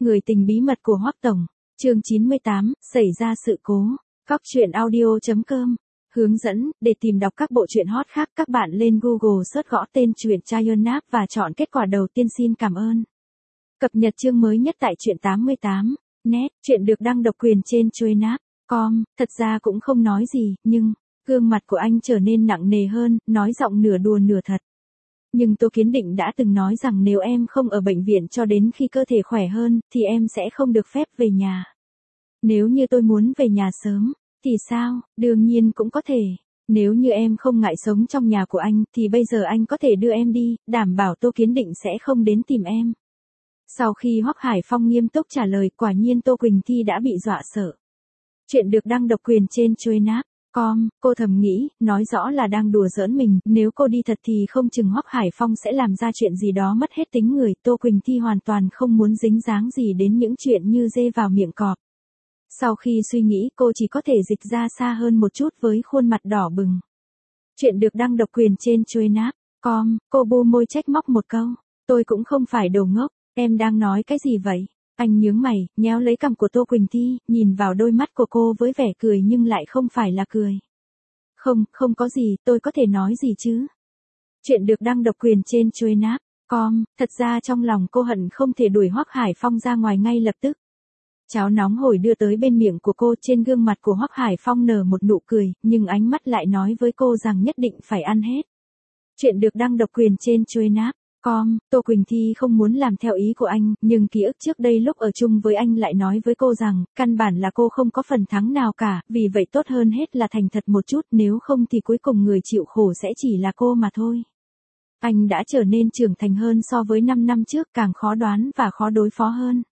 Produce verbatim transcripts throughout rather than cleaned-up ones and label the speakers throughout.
Speaker 1: Người tình bí mật của Hoắc Tổng, chương chín mươi tám, xảy ra sự cố. Cóc truyện audio chấm com. Hướng dẫn, để tìm đọc các bộ truyện hot khác các bạn lên Google search gõ tên truyện Chayonap và chọn kết quả đầu tiên. Xin cảm ơn. Cập nhật chương mới nhất tại truyện tám mươi tám. Net, truyện được đăng độc quyền trên Chayonap chấm com. Thật ra cũng không nói gì, nhưng gương mặt của anh trở nên nặng nề hơn, nói giọng nửa đùa nửa thật. Nhưng Tô Kiến Định đã từng nói rằng nếu em không ở bệnh viện cho đến khi cơ thể khỏe hơn, thì em sẽ không được phép về nhà. Nếu như tôi muốn về nhà sớm, thì sao? Đương nhiên cũng có thể. Nếu như em không ngại sống trong nhà của anh, thì bây giờ anh có thể đưa em đi, đảm bảo Tô Kiến Định sẽ không đến tìm em. Sau khi Hoắc Hải Phong nghiêm túc trả lời, quả nhiên Tô Quỳnh Thi đã bị dọa sợ. Chuyện được đăng độc quyền trên Chayonap chấm com, cô thầm nghĩ, nói rõ là đang đùa giỡn mình, nếu cô đi thật thì không chừng Hoắc Hải Phong sẽ làm ra chuyện gì đó mất hết tính người. Tô Quỳnh Thi hoàn toàn không muốn dính dáng gì đến những chuyện như dê vào miệng cọp. Sau khi suy nghĩ, cô chỉ có thể dịch ra xa hơn một chút với khuôn mặt đỏ bừng. Chuyện được đăng độc quyền trên Chayonap chấm com, cô bu môi trách móc một câu. Tôi cũng không phải đồ ngốc, em đang nói cái gì vậy? Anh nhướng mày, nhéo lấy cằm của Tô Quỳnh Thi, nhìn vào đôi mắt của cô với vẻ cười nhưng lại không phải là cười. Không, không có gì, tôi có thể nói gì chứ? Chuyện được đăng độc quyền trên Chayonap chấm com, thật ra trong lòng cô hận không thể đuổi Hoắc Hải Phong ra ngoài ngay lập tức. Cháo nóng hổi đưa tới bên miệng của cô, trên gương mặt của Hoắc Hải Phong nở một nụ cười, nhưng ánh mắt lại nói với cô rằng nhất định phải ăn hết. Chuyện được đăng độc quyền trên Chayonap chấm com, Tô Quỳnh Thi không muốn làm theo ý của anh, nhưng ký ức trước đây lúc ở chung với anh lại nói với cô rằng, căn bản là cô không có phần thắng nào cả, vì vậy tốt hơn hết là thành thật một chút, nếu không thì cuối cùng người chịu khổ sẽ chỉ là cô mà thôi. Anh đã trở nên trưởng thành hơn so với năm năm trước, càng khó đoán và khó đối phó hơn.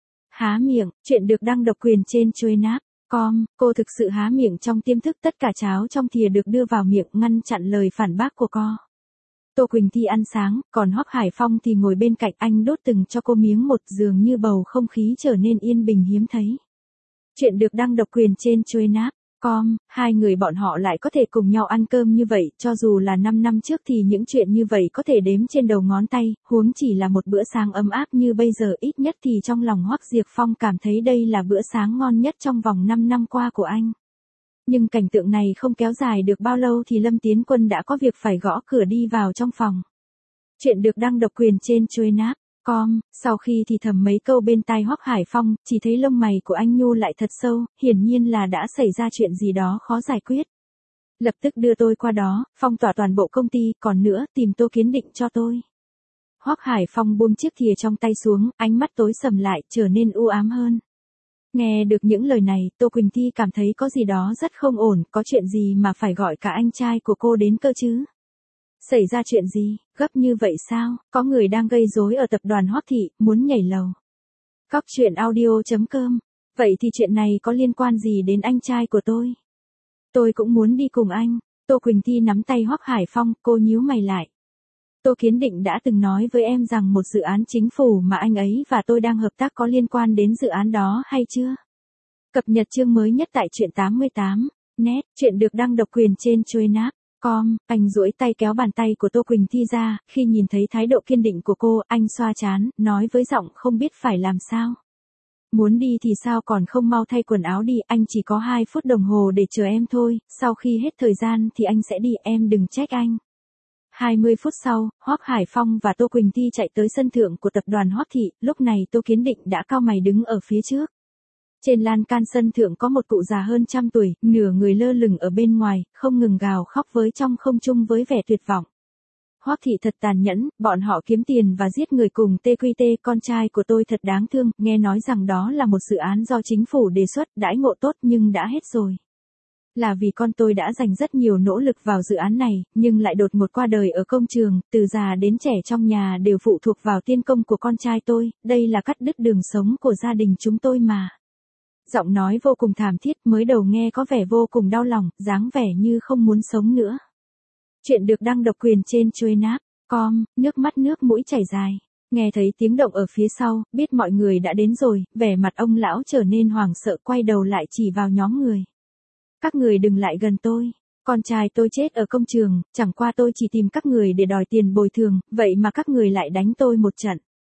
Speaker 1: Há miệng, chuyện được đăng độc quyền trên Chayonap chấm com, cô thực sự há miệng trong tiềm thức, tất cả cháo trong thìa được đưa vào miệng ngăn chặn lời phản bác của cô. Tô Quỳnh Thi ăn sáng, còn Hoắc Hải Phong thì ngồi bên cạnh anh đốt từng cho cô miếng một, dường như bầu không khí trở nên yên bình hiếm thấy. Chuyện được đăng độc quyền trên Chayonap chấm com, hai người bọn họ lại có thể cùng nhau ăn cơm như vậy, cho dù là năm năm trước thì những chuyện như vậy có thể đếm trên đầu ngón tay, huống chỉ là một bữa sáng ấm áp như bây giờ, ít nhất thì trong lòng Hoắc Diệp Phong cảm thấy đây là bữa sáng ngon nhất trong vòng năm năm qua của anh. Nhưng cảnh tượng này không kéo dài được bao lâu thì Lâm Tiến Quân đã có việc phải gõ cửa đi vào trong phòng. Chuyện được đăng độc quyền trên Chayonap chấm com, sau khi thì thầm mấy câu bên tai Hoắc Hải Phong, chỉ thấy lông mày của anh nhô lại thật sâu, hiển nhiên là đã xảy ra chuyện gì đó khó giải quyết. Lập tức đưa tôi qua đó, phong tỏa toàn bộ công ty, còn nữa, tìm Tô Kiến Định cho tôi. Hoắc Hải Phong buông chiếc thìa trong tay xuống, ánh mắt tối sầm lại, trở nên u ám hơn. Nghe được những lời này, Tô Quỳnh Thi cảm thấy có gì đó rất không ổn, có chuyện gì mà phải gọi cả anh trai của cô đến cơ chứ? Xảy ra chuyện gì, gấp như vậy sao? Có người đang gây rối ở tập đoàn Hoắc Thị, muốn nhảy lầu. Cóc truyện audio chấm com, vậy thì chuyện này có liên quan gì đến anh trai của tôi? Tôi cũng muốn đi cùng anh. Tô Quỳnh Thi nắm tay Hoắc Hải Phong, cô nhíu mày lại. Tô Kiến Định đã từng nói với em rằng một dự án chính phủ mà anh ấy và tôi đang hợp tác có liên quan đến dự án đó hay chưa? Cập nhật chương mới nhất tại truyện tám mươi tám. Net, chuyện được đăng độc quyền trên Chayonap chấm com, anh duỗi tay kéo bàn tay của Tô Quỳnh Thi ra, khi nhìn thấy thái độ kiên định của cô, anh xoa trán, nói với giọng không biết phải làm sao. Muốn đi thì sao còn không mau thay quần áo đi, anh chỉ có hai phút đồng hồ để chờ em thôi, sau khi hết thời gian thì anh sẽ đi, em đừng trách anh. hai mươi phút sau, Hoắc Hải Phong và Tô Quỳnh Thi chạy tới sân thượng của tập đoàn Hoắc Thị, lúc này Tô Kiến Định đã cau mày đứng ở phía trước. Trên lan can sân thượng có một cụ già hơn trăm tuổi, nửa người lơ lửng ở bên ngoài, không ngừng gào khóc với trong không trung với vẻ tuyệt vọng. Hoắc Thị thật tàn nhẫn, bọn họ kiếm tiền và giết người cùng tê quy tê, con trai của tôi thật đáng thương, nghe nói rằng đó là một dự án do chính phủ đề xuất, đãi ngộ tốt nhưng đã hết rồi. Là vì con tôi đã dành rất nhiều nỗ lực vào dự án này, nhưng lại đột ngột qua đời ở công trường, từ già đến trẻ trong nhà đều phụ thuộc vào tiên công của con trai tôi, đây là cắt đứt đường sống của gia đình chúng tôi mà. Giọng nói vô cùng thảm thiết, mới đầu nghe có vẻ vô cùng đau lòng, dáng vẻ như không muốn sống nữa. Chuyện được đăng độc quyền trên Chayonap chấm com, nước mắt nước mũi chảy dài. Nghe thấy tiếng động ở phía sau, biết mọi người đã đến rồi, vẻ mặt ông lão trở nên hoảng sợ, quay đầu lại chỉ vào nhóm người. Các người đừng lại gần tôi. Con trai tôi chết ở công trường, chẳng qua tôi chỉ tìm các người để đòi tiền bồi thường, vậy mà các người lại đánh tôi một trận.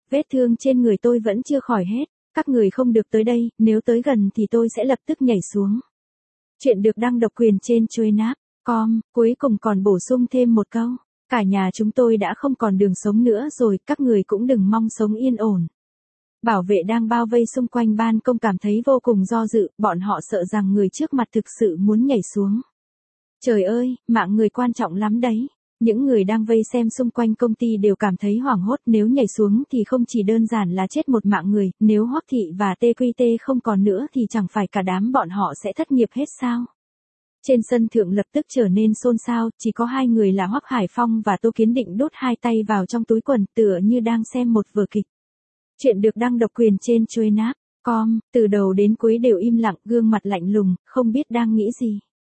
Speaker 1: Vết thương trên người tôi vẫn chưa khỏi hết. Các người không được tới đây, nếu tới gần thì tôi sẽ lập tức nhảy xuống. Chuyện được đăng độc quyền trên Chuyenap chấm com, cuối cùng còn bổ sung thêm một câu. Cả nhà chúng tôi đã không còn đường sống nữa rồi, các người cũng đừng mong sống yên ổn. Bảo vệ đang bao vây xung quanh ban công cảm thấy vô cùng do dự, bọn họ sợ rằng người trước mặt thực sự muốn nhảy xuống. Trời ơi, mạng người quan trọng lắm đấy. Những người đang vây xem xung quanh công ty đều cảm thấy hoảng hốt, nếu nhảy xuống thì không chỉ đơn giản là chết một mạng người, nếu Hoắc Thị và tê quy tê không còn nữa thì chẳng phải cả đám bọn họ sẽ thất nghiệp hết sao? Trên sân thượng lập tức trở nên xôn xao, chỉ có hai người là Hoắc Hải Phong và Tô Kiến Định đút hai tay vào trong túi quần tựa như đang xem một vở kịch. Chuyện được đăng độc quyền trên Chuyenap chấm com, từ đầu đến cuối đều im lặng, gương mặt lạnh lùng, không biết đang nghĩ gì.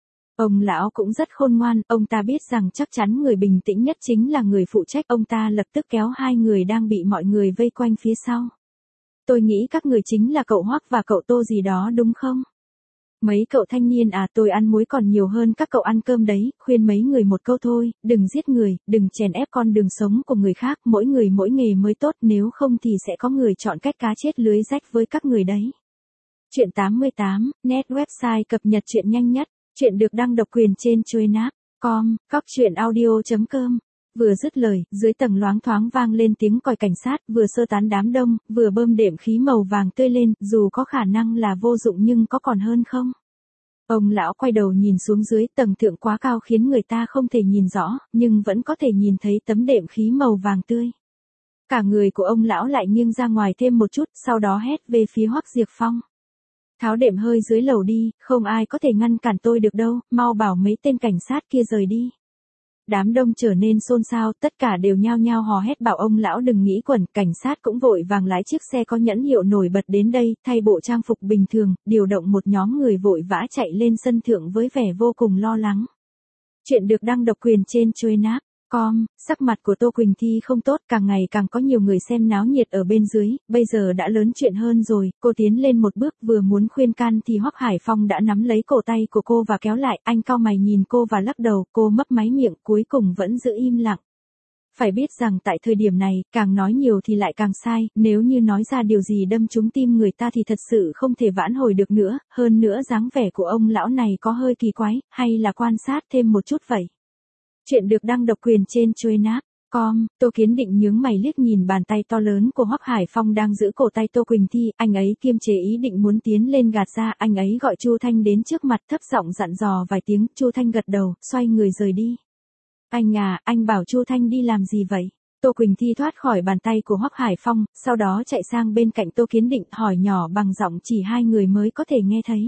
Speaker 1: Ông lão cũng rất khôn ngoan, ông ta biết rằng chắc chắn người bình tĩnh nhất chính là người phụ trách, ông ta lập tức kéo hai người đang bị mọi người vây quanh phía sau. Tôi nghĩ các người chính là cậu Hoắc và cậu Tô gì đó đúng không? Mấy cậu thanh niên à, tôi ăn muối còn nhiều hơn các cậu ăn cơm đấy, khuyên mấy người một câu thôi, đừng giết người, đừng chèn ép con đường sống của người khác, mỗi người mỗi nghề mới tốt, nếu không thì sẽ có người chọn cách cá chết lưới rách với các người đấy. Chuyện tám mươi tám, net website cập nhật chuyện nhanh nhất, chuyện được đăng độc quyền trên Chuyenap chấm com, cóc truyện audio chấm com. Vừa dứt lời, dưới tầng loáng thoáng vang lên tiếng còi cảnh sát, vừa sơ tán đám đông, vừa bơm đệm khí màu vàng tươi lên, dù có khả năng là vô dụng nhưng có còn hơn không? Ông lão quay đầu nhìn xuống dưới, tầng thượng quá cao khiến người ta không thể nhìn rõ, nhưng vẫn có thể nhìn thấy tấm đệm khí màu vàng tươi. Cả người của ông lão lại nghiêng ra ngoài thêm một chút, sau đó hét về phía Hoắc Diệp Phong. Tháo đệm hơi dưới lầu đi, không ai có thể ngăn cản tôi được đâu, mau bảo mấy tên cảnh sát kia rời đi. Đám đông trở nên xôn xao, tất cả đều nhao nhao hò hét bảo ông lão đừng nghĩ quẩn, cảnh sát cũng vội vàng lái chiếc xe có nhãn hiệu nổi bật đến đây, thay bộ trang phục bình thường, điều động một nhóm người vội vã chạy lên sân thượng với vẻ vô cùng lo lắng. Chuyện được đăng độc quyền trên Chuyenap chấm com, sắc mặt của Tô Quỳnh Thi không tốt, càng ngày càng có nhiều người xem náo nhiệt ở bên dưới, bây giờ đã lớn chuyện hơn rồi, cô tiến lên một bước vừa muốn khuyên can thì Hoắc Hải Phong đã nắm lấy cổ tay của cô và kéo lại, anh cau mày nhìn cô và lắc đầu, cô mấp máy miệng cuối cùng vẫn giữ im lặng. Phải biết rằng tại thời điểm này, càng nói nhiều thì lại càng sai, nếu như nói ra điều gì đâm trúng tim người ta thì thật sự không thể vãn hồi được nữa, hơn nữa dáng vẻ của ông lão này có hơi kỳ quái, hay là quan sát thêm một chút vậy. Chuyện được đăng độc quyền trên Chuyenap chấm com, Tô Kiến Định nhướng mày liếc nhìn bàn tay to lớn của Hoắc Hải Phong đang giữ cổ tay Tô Quỳnh Thi, anh ấy kiềm chế ý định muốn tiến lên gạt ra, anh ấy gọi Chu Thanh đến trước mặt thấp giọng dặn dò vài tiếng, Chu Thanh gật đầu, xoay người rời đi. Anh à, anh bảo Chu Thanh đi làm gì vậy? Tô Quỳnh Thi thoát khỏi bàn tay của Hoắc Hải Phong, sau đó chạy sang bên cạnh Tô Kiến Định hỏi nhỏ bằng giọng chỉ hai người mới có thể nghe thấy.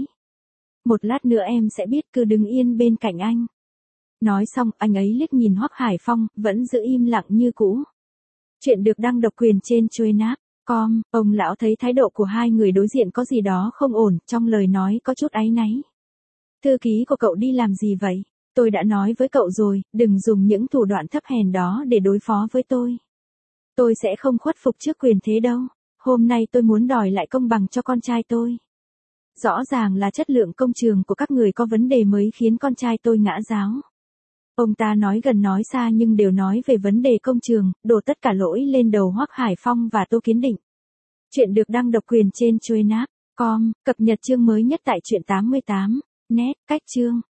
Speaker 1: Một lát nữa em sẽ biết, cứ đứng yên bên cạnh anh. Nói xong, anh ấy liếc nhìn Hoắc Hải Phong, vẫn giữ im lặng như cũ. Chuyện được đăng độc quyền trên Chuyenap chấm com, ông lão thấy thái độ của hai người đối diện có gì đó không ổn, trong lời nói có chút áy náy. Thư ký của cậu đi làm gì vậy? Tôi đã nói với cậu rồi, đừng dùng những thủ đoạn thấp hèn đó để đối phó với tôi. Tôi sẽ không khuất phục trước quyền thế đâu. Hôm nay tôi muốn đòi lại công bằng cho con trai tôi. Rõ ràng là chất lượng công trường của các người có vấn đề mới khiến con trai tôi ngã giáo. Ông ta nói gần nói xa nhưng đều nói về vấn đề công trường, đổ tất cả lỗi lên đầu Hoắc Hải Phong và Tô Kiến Định. Chuyện được đăng độc quyền trên Chuyenap chấm com, cập nhật chương mới nhất tại truyện tám mươi tám, net, cách chương.